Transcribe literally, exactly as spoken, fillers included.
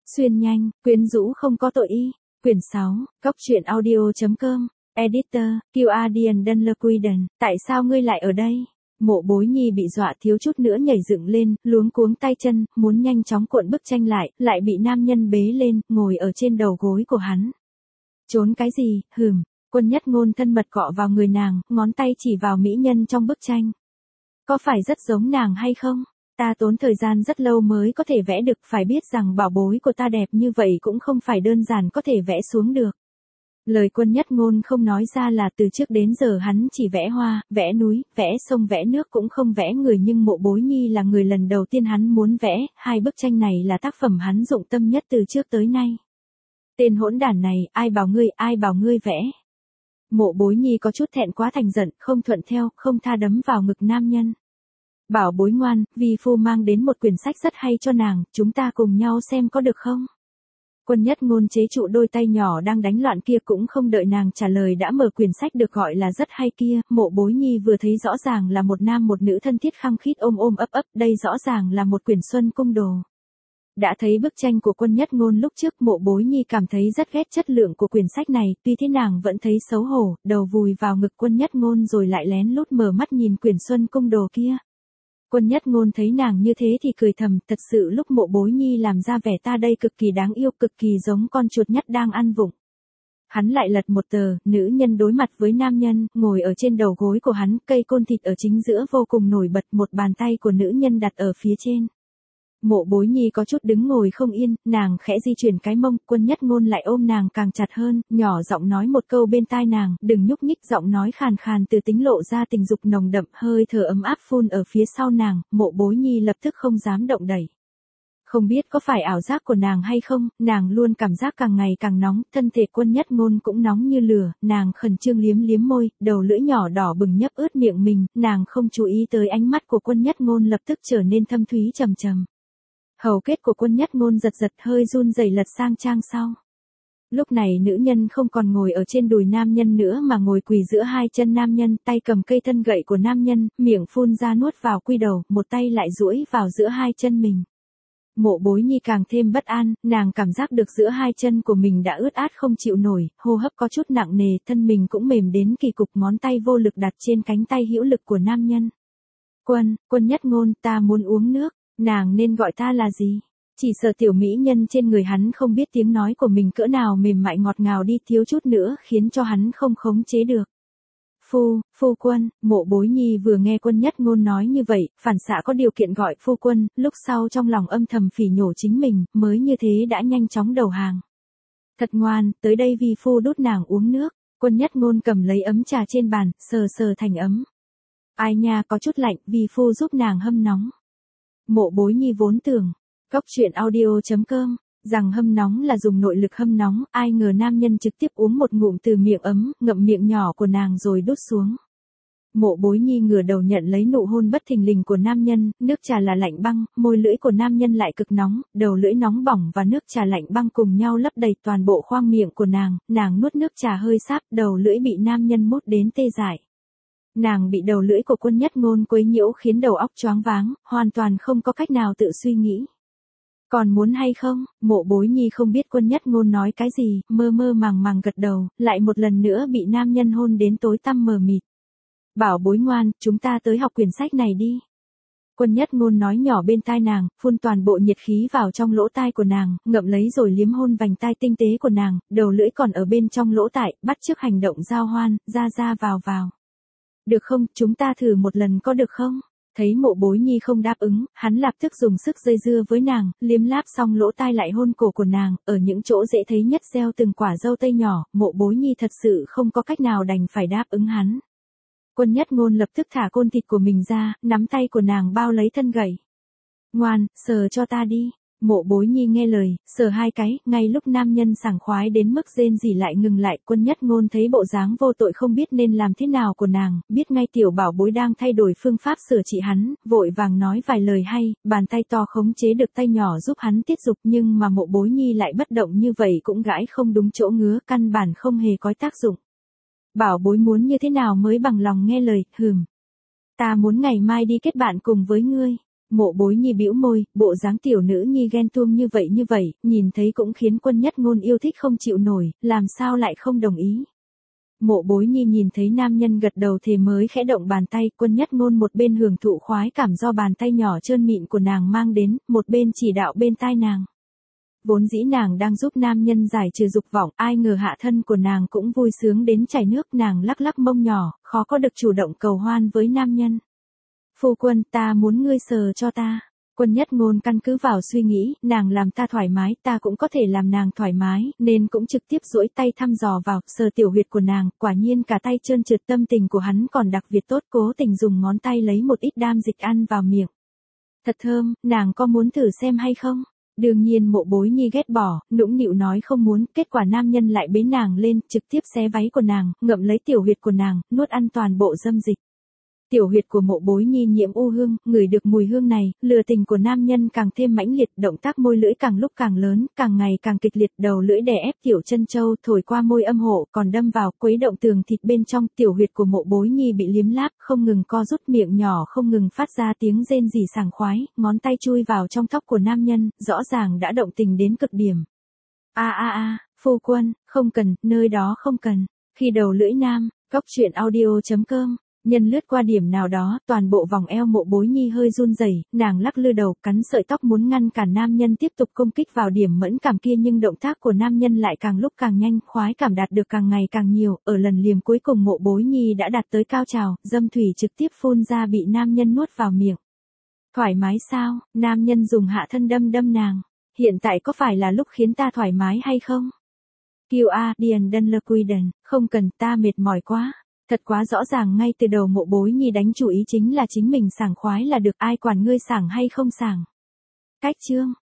Xuyên nhanh, quyến rũ không có tội y. Quyển sáu, Cốc truyện audio chấm com, Editor, Guardian Dunlequiden, tại sao ngươi lại ở đây? Mộ Bối Nhi bị dọa thiếu chút nữa nhảy dựng lên, luống cuống tay chân, muốn nhanh chóng cuộn bức tranh lại, lại bị nam nhân bế lên, ngồi ở trên đầu gối của hắn. Trốn cái gì, hừm, Quân Nhất Ngôn thân mật cọ vào người nàng, ngón tay chỉ vào mỹ nhân trong bức tranh. Có phải rất giống nàng hay không? Ta tốn thời gian rất lâu mới có thể vẽ được, phải biết rằng bảo bối của ta đẹp như vậy cũng không phải đơn giản có thể vẽ xuống được. Lời Quân Nhất Ngôn không nói ra là từ trước đến giờ hắn chỉ vẽ hoa, vẽ núi, vẽ sông vẽ nước cũng không vẽ người, nhưng Mộ Bối Nhi là người lần đầu tiên hắn muốn vẽ, hai bức tranh này là tác phẩm hắn dụng tâm nhất từ trước tới nay. Tên hỗn đản này, ai bảo ngươi, ai bảo ngươi vẽ. Mộ Bối Nhi có chút thẹn quá thành giận, không thuận theo, không tha đấm vào ngực nam nhân. Bảo bối ngoan, vi phu mang đến một quyển sách rất hay cho nàng, chúng ta cùng nhau xem có được không? Quân Nhất Ngôn chế trụ đôi tay nhỏ đang đánh loạn kia, cũng không đợi nàng trả lời đã mở quyển sách được gọi là rất hay kia. Mộ Bối Nhi vừa thấy rõ ràng là một nam một nữ thân thiết khăng khít ôm ôm ấp ấp, đây rõ ràng là một quyển xuân cung đồ. Đã thấy bức tranh của Quân Nhất Ngôn lúc trước, Mộ Bối Nhi cảm thấy rất ghét chất lượng của quyển sách này, tuy thế nàng vẫn thấy xấu hổ, đầu vùi vào ngực Quân Nhất Ngôn rồi lại lén lút mở mắt nhìn quyển xuân cung đồ kia. Quân Nhất Ngôn thấy nàng như thế thì cười thầm, thật sự lúc Mộ Bối Nhi làm ra vẻ ta đây cực kỳ đáng yêu, cực kỳ giống con chuột nhắt đang ăn vụng. Hắn lại lật một tờ, nữ nhân đối mặt với nam nhân, ngồi ở trên đầu gối của hắn, cây côn thịt ở chính giữa vô cùng nổi bật, một bàn tay của nữ nhân đặt ở phía trên. Mộ Bối Nhi có chút đứng ngồi không yên, nàng khẽ di chuyển cái mông, Quân Nhất Ngôn lại ôm nàng càng chặt hơn, nhỏ giọng nói một câu bên tai nàng, đừng nhúc nhích, giọng nói khàn khàn từ tính lộ ra tình dục nồng đậm, hơi thở ấm áp phun ở phía sau nàng, Mộ Bối Nhi lập tức không dám động đẩy. Không biết có phải ảo giác của nàng hay không, nàng luôn cảm giác càng ngày càng nóng, thân thể Quân Nhất Ngôn cũng nóng như lửa, nàng khẩn trương liếm liếm môi, đầu lưỡi nhỏ đỏ bừng nhấp ướt miệng mình, nàng không chú ý tới ánh mắt của Quân Nhất Ngôn lập tức trở nên thâm thúy trầm trầm. Hầu kết của Quân Nhất Ngôn giật giật hơi run rẩy lật sang trang sau. Lúc này nữ nhân không còn ngồi ở trên đùi nam nhân nữa mà ngồi quỳ giữa hai chân nam nhân, tay cầm cây thân gậy của nam nhân, miệng phun ra nuốt vào quy đầu, một tay lại duỗi vào giữa hai chân mình. Mộ Bối Nhi càng thêm bất an, nàng cảm giác được giữa hai chân của mình đã ướt át không chịu nổi, hô hấp có chút nặng nề, thân mình cũng mềm đến kỳ cục, ngón tay vô lực đặt trên cánh tay hữu lực của nam nhân. Quân, Quân Nhất Ngôn, ta muốn uống nước. Nàng nên gọi ta là gì? Chỉ sợ tiểu mỹ nhân trên người hắn không biết tiếng nói của mình cỡ nào mềm mại ngọt ngào đi, thiếu chút nữa khiến cho hắn không khống chế được. Phu, phu quân, Mộ Bối Nhi vừa nghe Quân Nhất Ngôn nói như vậy, phản xạ có điều kiện gọi phu quân, lúc sau trong lòng âm thầm phỉ nhổ chính mình, mới như thế đã nhanh chóng đầu hàng. Thật ngoan, tới đây vi phu đút nàng uống nước. Quân Nhất Ngôn cầm lấy ấm trà trên bàn, sờ sờ thành ấm. Ai nha, có chút lạnh, vi phu giúp nàng hâm nóng. Mộ Bối Nhi vốn tưởng, Cốc truyện audio chấm com, rằng hâm nóng là dùng nội lực hâm nóng, ai ngờ nam nhân trực tiếp uống một ngụm từ miệng ấm, ngậm miệng nhỏ của nàng rồi đút xuống. Mộ Bối Nhi ngửa đầu nhận lấy nụ hôn bất thình lình của nam nhân, nước trà là lạnh băng, môi lưỡi của nam nhân lại cực nóng, đầu lưỡi nóng bỏng và nước trà lạnh băng cùng nhau lấp đầy toàn bộ khoang miệng của nàng, nàng nuốt nước trà hơi sáp, đầu lưỡi bị nam nhân mút đến tê dại. Nàng bị đầu lưỡi của Quân Nhất Ngôn quấy nhiễu khiến đầu óc choáng váng, hoàn toàn không có cách nào tự suy nghĩ. Còn muốn hay không? Mộ Bối Nhi không biết Quân Nhất Ngôn nói cái gì, mơ mơ màng màng gật đầu, lại một lần nữa bị nam nhân hôn đến tối tăm mờ mịt. Bảo bối ngoan, chúng ta tới học quyển sách này đi. Quân Nhất Ngôn nói nhỏ bên tai nàng, phun toàn bộ nhiệt khí vào trong lỗ tai của nàng, ngậm lấy rồi liếm hôn vành tai tinh tế của nàng, đầu lưỡi còn ở bên trong lỗ tai, bắt chước hành động giao hoan, ra ra vào vào. Được không, chúng ta thử một lần có được không? Thấy Mộ Bối Nhi không đáp ứng, hắn lập tức dùng sức dây dưa với nàng, liếm láp xong lỗ tai lại hôn cổ của nàng, ở những chỗ dễ thấy nhất gieo từng quả dâu tây nhỏ, Mộ Bối Nhi thật sự không có cách nào đành phải đáp ứng hắn. Quân Nhất Ngôn lập tức thả côn thịt của mình ra, nắm tay của nàng bao lấy thân gậy. Ngoan, sờ cho ta đi. Mộ Bối Nhi nghe lời, sờ hai cái, ngay lúc nam nhân sảng khoái đến mức rên rỉ lại ngừng lại, Quân Nhất Ngôn thấy bộ dáng vô tội không biết nên làm thế nào của nàng, biết ngay tiểu bảo bối đang thay đổi phương pháp sửa trị hắn, vội vàng nói vài lời hay, bàn tay to khống chế được tay nhỏ giúp hắn tiết dục, nhưng mà Mộ Bối Nhi lại bất động như vậy cũng gãi không đúng chỗ ngứa, căn bản không hề có tác dụng. Bảo bối muốn như thế nào mới bằng lòng nghe lời, hừm. Ta muốn ngày mai đi kết bạn cùng với ngươi. Mộ Bối Nhi bĩu môi, bộ dáng tiểu nữ nhi ghen tuông như vậy như vậy, nhìn thấy cũng khiến Quân Nhất Ngôn yêu thích không chịu nổi, làm sao lại không đồng ý. Mộ Bối Nhi nhìn thấy nam nhân gật đầu thì mới khẽ động bàn tay, Quân Nhất Ngôn một bên hưởng thụ khoái cảm do bàn tay nhỏ trơn mịn của nàng mang đến, một bên chỉ đạo bên tai nàng. Vốn dĩ nàng đang giúp nam nhân giải trừ dục vọng, ai ngờ hạ thân của nàng cũng vui sướng đến chảy nước, nàng lắc lắc mông nhỏ, khó có được chủ động cầu hoan với nam nhân. Phu quân, ta muốn ngươi sờ cho ta. Quân Nhất Ngôn căn cứ vào suy nghĩ, nàng làm ta thoải mái, ta cũng có thể làm nàng thoải mái, nên cũng trực tiếp duỗi tay thăm dò vào, sờ tiểu huyệt của nàng, quả nhiên cả tay trơn trượt, tâm tình của hắn còn đặc biệt tốt, cố tình dùng ngón tay lấy một ít đam dịch ăn vào miệng. Thật thơm, nàng có muốn thử xem hay không? Đương nhiên Mộ Bối Nhi ghét bỏ, nũng nịu nói không muốn, kết quả nam nhân lại bế nàng lên, trực tiếp xé váy của nàng, ngậm lấy tiểu huyệt của nàng, nuốt ăn toàn bộ dâm dịch. Tiểu huyệt của Mộ Bối Nhi nhiễm u hương, ngửi được mùi hương này, lừa tình của nam nhân càng thêm mãnh liệt, động tác môi lưỡi càng lúc càng lớn, càng ngày càng kịch liệt, đầu lưỡi đè ép tiểu chân châu, thổi qua môi âm hộ, còn đâm vào, quấy động tường thịt bên trong, tiểu huyệt của Mộ Bối Nhi bị liếm láp, không ngừng co rút, miệng nhỏ không ngừng phát ra tiếng rên rỉ sảng khoái, ngón tay chui vào trong tóc của nam nhân, rõ ràng đã động tình đến cực điểm. A a a, phu quân, không cần, nơi đó không cần. Khi đầu lưỡi nam, góc truyện audio chấm com. Nhân lướt qua điểm nào đó, toàn bộ vòng eo Mộ Bối Nhi hơi run rẩy, nàng lắc lư đầu, cắn sợi tóc muốn ngăn cản nam nhân tiếp tục công kích vào điểm mẫn cảm kia, nhưng động tác của nam nhân lại càng lúc càng nhanh, khoái cảm đạt được càng ngày càng nhiều, ở lần liếm cuối cùng Mộ Bối Nhi đã đạt tới cao trào, dâm thủy trực tiếp phun ra bị nam nhân nuốt vào miệng. Thoải mái sao? Nam nhân dùng hạ thân đâm đâm nàng. Hiện tại có phải là lúc khiến ta thoải mái hay không? Kiều A, Điền Đân Lơ Quy Đần, không cần, ta mệt mỏi quá. Thật quá rõ ràng, ngay từ đầu Mộ Bối Nhi đánh chủ ý chính là chính mình sảng khoái là được, ai quản ngươi sảng hay không sảng. Cách chương